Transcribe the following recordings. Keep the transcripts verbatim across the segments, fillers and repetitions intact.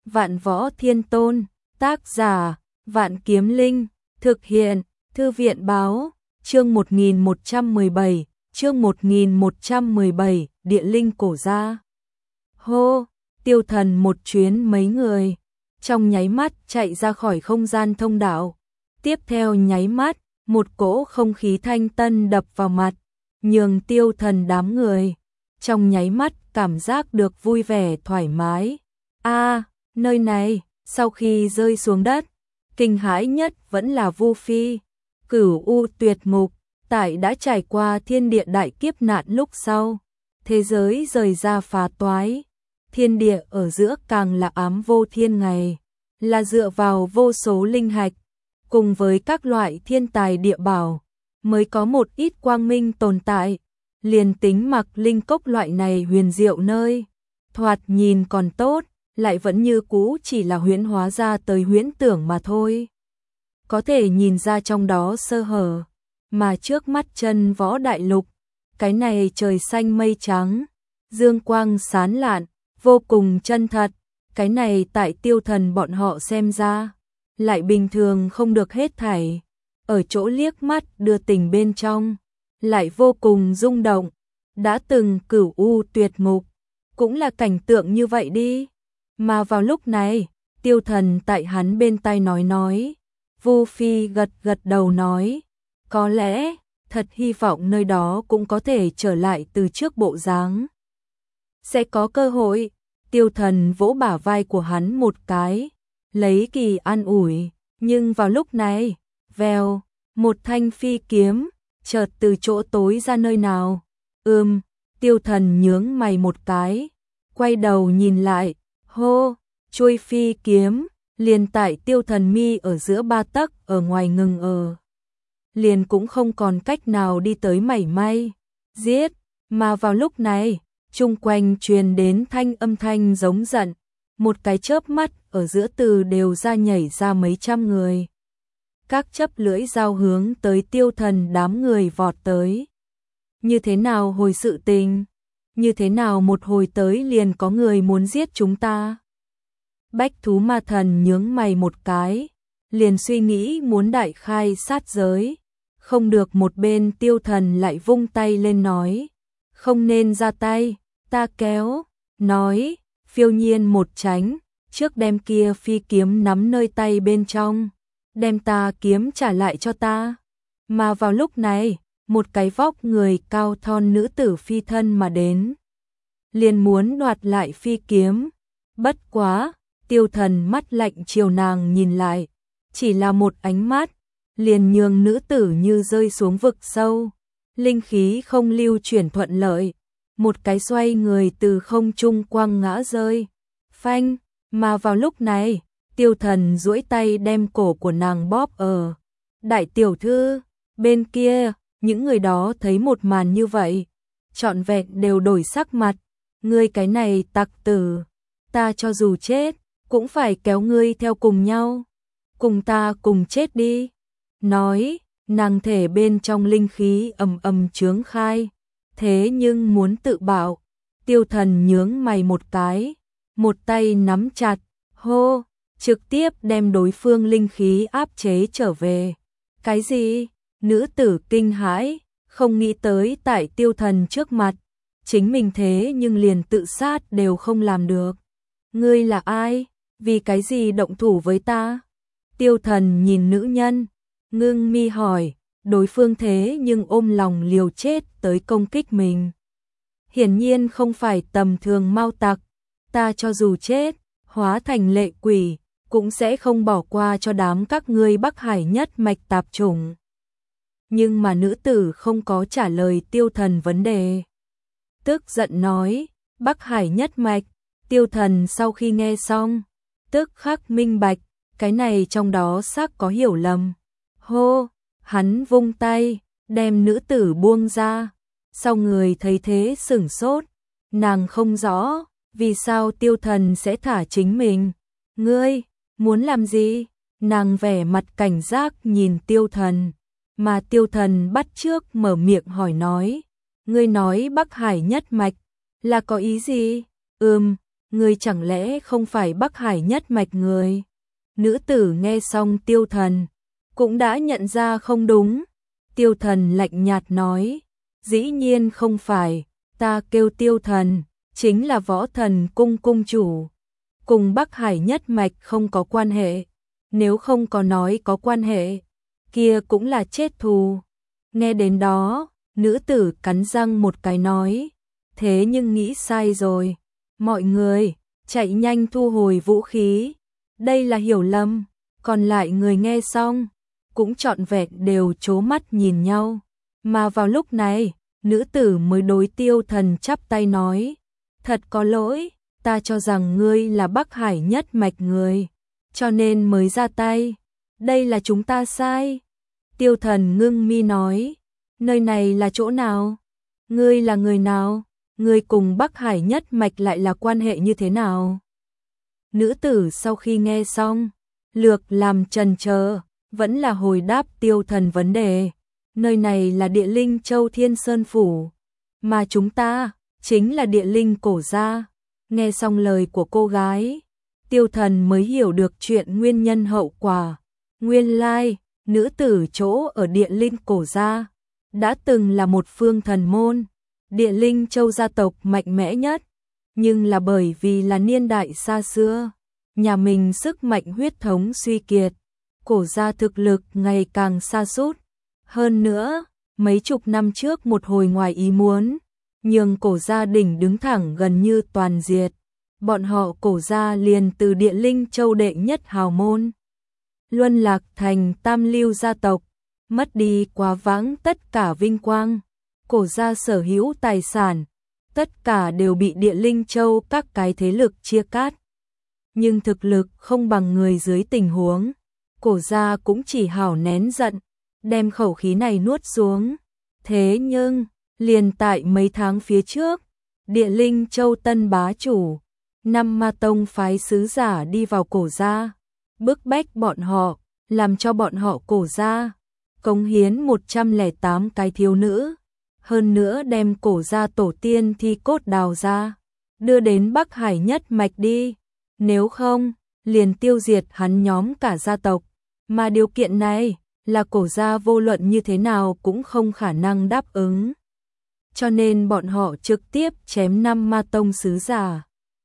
Vạn Võ Thiên Tôn, tác giả, Vạn Kiếm Linh, thực hiện, Thư viện báo, chương một nghìn một trăm mười bảy, chương một nghìn một trăm mười bảy, Địa Linh cổ gia. Hô, Tiêu Thần một chuyến mấy người, trong nháy mắt chạy ra khỏi không gian thông đạo. Tiếp theo nháy mắt, một cỗ không khí thanh tân đập vào mặt, nhường Tiêu Thần đám người trong nháy mắt cảm giác được vui vẻ thoải mái. A, à, nơi này, sau khi rơi xuống đất, kinh hãi nhất vẫn là Vu Phi. Cửu U tuyệt ngục, tại đã trải qua thiên địa đại kiếp nạn lúc sau, thế giới rời ra phá toái, thiên địa ở giữa càng là ám vô thiên ngày, là dựa vào vô số linh hạch, cùng với các loại thiên tài địa bảo, mới có một ít quang minh tồn tại. Liền tính mặc linh cốc loại này huyền diệu nơi, thoạt nhìn còn tốt, lại vẫn như cũ chỉ là huyễn hóa ra tới huyễn tưởng mà thôi. Có thể nhìn ra trong đó sơ hở, mà trước mắt chân võ đại lục, cái này trời xanh mây trắng, dương quang sán lạn, vô cùng chân thật, cái này tại Tiêu Thần bọn họ xem ra, lại bình thường không được hết thảy, ở chỗ liếc mắt đưa tình bên trong, lại vô cùng rung động. Đã từng Cửu U tuyệt ngục, cũng là cảnh tượng như vậy đi. Mà vào lúc này, Tiêu Thần tại hắn bên tai nói nói, Vu Phi gật gật đầu nói, có lẽ, thật hy vọng nơi đó cũng có thể trở lại từ trước bộ dáng. Sẽ có cơ hội. Tiêu Thần vỗ bả vai của hắn một cái, lấy kỳ an ủi, nhưng vào lúc này, vèo, một thanh phi kiếm, chợt từ chỗ tối ra nơi nào. Ừm, Tiêu Thần nhướng mày một cái, quay đầu nhìn lại, hô, chuôi phi kiếm, liền tại Tiêu Thần mi ở giữa ba tấc ở ngoài ngừng ở. Liền cũng không còn cách nào đi tới mảy may, giết, mà vào lúc này, chung quanh truyền đến thanh âm thanh giống giận, một cái chớp mắt ở giữa từ đều ra nhảy ra mấy trăm người. Các chấp lưỡi dao hướng tới Tiêu Thần đám người vọt tới. Như thế nào hồi sự tình? Như thế nào một hồi tới liền có người muốn giết chúng ta? Bách thú ma thần nhướng mày một cái, liền suy nghĩ muốn đại khai sát giới. Không được, một bên Tiêu Thần lại vung tay lên nói, không nên ra tay, ta kéo, nói, phiêu nhiên một tránh, trước đem kia phi kiếm nắm nơi tay bên trong, đem ta kiếm trả lại cho ta. Mà vào lúc này, một cái vóc người cao thon nữ tử phi thân mà đến, liền muốn đoạt lại phi kiếm. Bất quá, Tiêu Thần mắt lạnh chiều nàng nhìn lại, chỉ là một ánh mắt, liền nhường nữ tử như rơi xuống vực sâu, linh khí không lưu chuyển thuận lợi, một cái xoay người từ không trung quăng ngã rơi. Phanh, mà vào lúc này, Tiêu Thần duỗi tay đem cổ của nàng bóp ở. Đại tiểu thư, bên kia, những người đó thấy một màn như vậy, trọn vẹn đều đổi sắc mặt. Ngươi cái này tặc tử, ta cho dù chết, cũng phải kéo ngươi theo cùng nhau. Cùng ta cùng chết đi. Nói, nàng thể bên trong linh khí ầm ầm chướng khai, thế nhưng muốn tự bạo. Tiêu Thần nhướng mày một cái, một tay nắm chặt, hô, trực tiếp đem đối phương linh khí áp chế trở về. Cái gì? Nữ tử kinh hãi, không nghĩ tới tại Tiêu Thần trước mặt, chính mình thế nhưng liền tự sát đều không làm được. Ngươi là ai? Vì cái gì động thủ với ta? Tiêu Thần nhìn nữ nhân, ngưng mi hỏi, đối phương thế nhưng ôm lòng liều chết tới công kích mình. Hiển nhiên không phải tầm thường mao tặc, ta cho dù chết, hóa thành lệ quỷ, cũng sẽ không bỏ qua cho đám các ngươi Bắc Hải nhất mạch tạp chủng. Nhưng mà nữ tử không có trả lời Tiêu Thần vấn đề. Tức giận nói, Bắc Hải nhất mạch. Tiêu Thần sau khi nghe xong, tức khắc minh bạch, cái này trong đó xác có hiểu lầm. Hô, hắn vung tay, đem nữ tử buông ra. Sau người thấy thế sửng sốt, nàng không rõ, vì sao Tiêu Thần sẽ thả chính mình. Ngươi, muốn làm gì? Nàng vẻ mặt cảnh giác nhìn Tiêu Thần, mà Tiêu Thần bắt trước mở miệng hỏi nói, ngươi nói Bắc Hải nhất mạch, là có ý gì? Ừm, ngươi chẳng lẽ không phải Bắc Hải nhất mạch người? Nữ tử nghe xong Tiêu Thần, cũng đã nhận ra không đúng. Tiêu Thần lạnh nhạt nói, dĩ nhiên không phải, ta kêu Tiêu Thần, chính là Võ Thần cung cung chủ. Cùng Bắc Hải nhất mạch không có quan hệ, nếu không có nói có quan hệ, kia cũng là chết thù. Nghe đến đó, nữ tử cắn răng một cái nói, thế nhưng nghĩ sai rồi. Mọi người, chạy nhanh thu hồi vũ khí. Đây là hiểu lầm. Còn lại người nghe xong, cũng trọn vẹn đều trố mắt nhìn nhau. Mà vào lúc này, nữ tử mới đối Tiêu Thần chắp tay nói, thật có lỗi, ta cho rằng ngươi là Bắc Hải nhất mạch người, cho nên mới ra tay. Đây là chúng ta sai. Tiêu Thần ngưng mi nói, nơi này là chỗ nào? Ngươi là người nào? Ngươi cùng Bắc Hải nhất mạch lại là quan hệ như thế nào? Nữ tử sau khi nghe xong, lược làm chần chờ, vẫn là hồi đáp Tiêu Thần vấn đề. Nơi này là Địa Linh Châu Thiên Sơn Phủ, mà chúng ta chính là Địa Linh Cổ Gia. Nghe xong lời của cô gái, Tiêu Thần mới hiểu được chuyện nguyên nhân hậu quả. Nguyên lai, nữ tử chỗ ở Địa Linh Cổ Gia đã từng là một phương thần môn, Địa Linh Châu gia tộc mạnh mẽ nhất, nhưng là bởi vì là niên đại xa xưa, nhà mình sức mạnh huyết thống suy kiệt, Cổ Gia thực lực ngày càng sa sút. Hơn nữa, mấy chục năm trước một hồi ngoài ý muốn, nhường Cổ Gia đỉnh đứng thẳng gần như toàn diệt. Bọn họ Cổ Gia liền từ Địa Linh Châu đệ nhất hào môn luân lạc thành tam lưu gia tộc, mất đi quá vãng tất cả vinh quang. Cổ Gia sở hữu tài sản, tất cả đều bị Địa Linh Châu các cái thế lực chia cắt. Nhưng thực lực không bằng người dưới tình huống, Cổ Gia cũng chỉ hảo nén giận, đem khẩu khí này nuốt xuống. Thế nhưng, liền tại mấy tháng phía trước, Địa Linh Châu tân bá chủ, năm ma tông phái sứ giả đi vào Cổ Gia, bức bách bọn họ, làm cho bọn họ Cổ Gia cống hiến một trăm lẻ tám cái thiếu nữ, hơn nữa đem Cổ Gia tổ tiên thi cốt đào ra, đưa đến Bắc Hải nhất mạch đi, nếu không, liền tiêu diệt hắn nhóm cả gia tộc, mà điều kiện này là Cổ Gia vô luận như thế nào cũng không khả năng đáp ứng. Cho nên bọn họ trực tiếp chém năm ma tông sứ giả.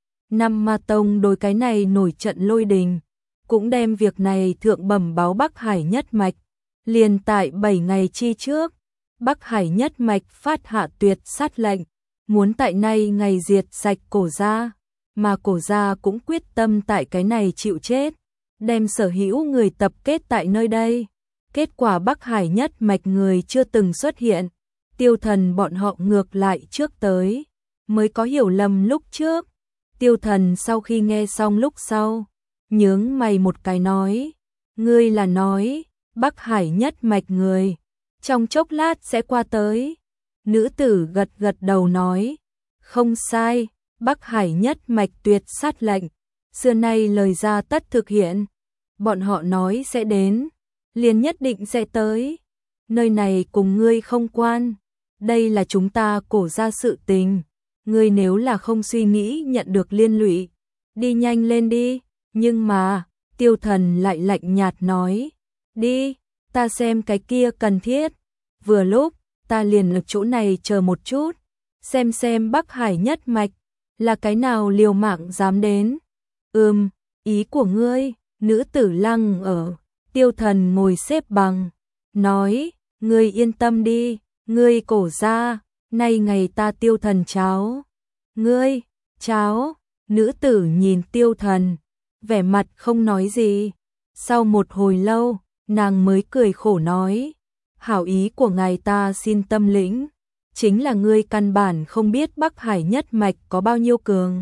Năm ma tông đối cái này nổi trận lôi đình, cũng đem việc này thượng bẩm báo Bắc Hải nhất mạch. Liền tại bảy ngày chi trước, Bắc Hải nhất mạch phát hạ tuyệt sát lệnh, muốn tại nay ngày diệt sạch Cổ Gia, mà Cổ Gia cũng quyết tâm tại cái này chịu chết, đem sở hữu người tập kết tại nơi đây. Kết quả Bắc Hải nhất mạch người chưa từng xuất hiện, Tiêu Thần bọn họ ngược lại trước tới, mới có hiểu lầm lúc trước. Tiêu Thần sau khi nghe xong lúc sau, nhướng mày một cái nói, ngươi là nói, Bắc Hải nhất mạch người, trong chốc lát sẽ qua tới. Nữ tử gật gật đầu nói, không sai, Bắc Hải nhất mạch tuyệt sát lệnh, xưa nay lời ra tất thực hiện, bọn họ nói sẽ đến, liền nhất định sẽ tới, nơi này cùng ngươi không quan, đây là chúng ta Cổ Gia sự tình, ngươi nếu là không suy nghĩ nhận được liên lụy, đi nhanh lên đi. Nhưng mà, Tiêu Thần lại lạnh nhạt nói, đi, ta xem cái kia cần thiết, vừa lúc, ta liền ở chỗ này chờ một chút, xem xem Bắc Hải nhất mạch, là cái nào liều mạng dám đến. Ừm, ý của ngươi, nữ tử lăng ở, Tiêu Thần ngồi xếp bằng, nói, ngươi yên tâm đi, ngươi Cổ Gia, nay ngày ta Tiêu Thần cháo. Ngươi, cháo, nữ tử nhìn Tiêu Thần, vẻ mặt không nói gì. Sau một hồi lâu, nàng mới cười khổ nói, hảo ý của ngài ta xin tâm lĩnh, chính là ngươi căn bản không biết Bắc Hải nhất mạch có bao nhiêu cường.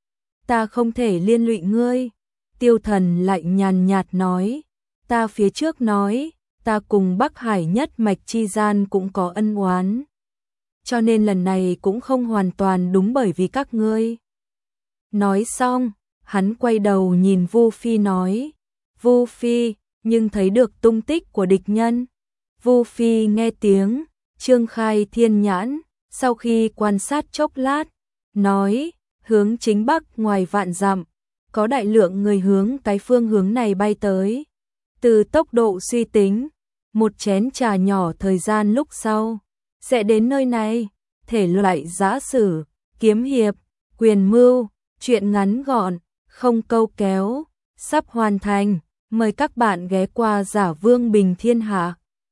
Ta không thể liên lụy ngươi. Tiêu Thần lại nhàn nhạt nói, ta phía trước nói, ta cùng Bắc Hải nhất mạch chi gian cũng có ân oán. Cho nên lần này cũng không hoàn toàn đúng bởi vì các ngươi. Nói xong, hắn quay đầu nhìn Vu Phi nói, Vu Phi, nhưng thấy được tung tích của địch nhân. Vu Phi nghe tiếng, trương khai thiên nhãn, sau khi quan sát chốc lát, nói, hướng chính bắc ngoài vạn dặm, có đại lượng người hướng cái phương hướng này bay tới. Từ tốc độ suy tính, một chén trà nhỏ thời gian lúc sau, sẽ đến nơi này. Thể loại giã sử, kiếm hiệp, quyền mưu, truyện ngắn gọn, không câu kéo, sắp hoàn thành. Mời các bạn ghé qua Giả Vương Bình Thiên Hạ.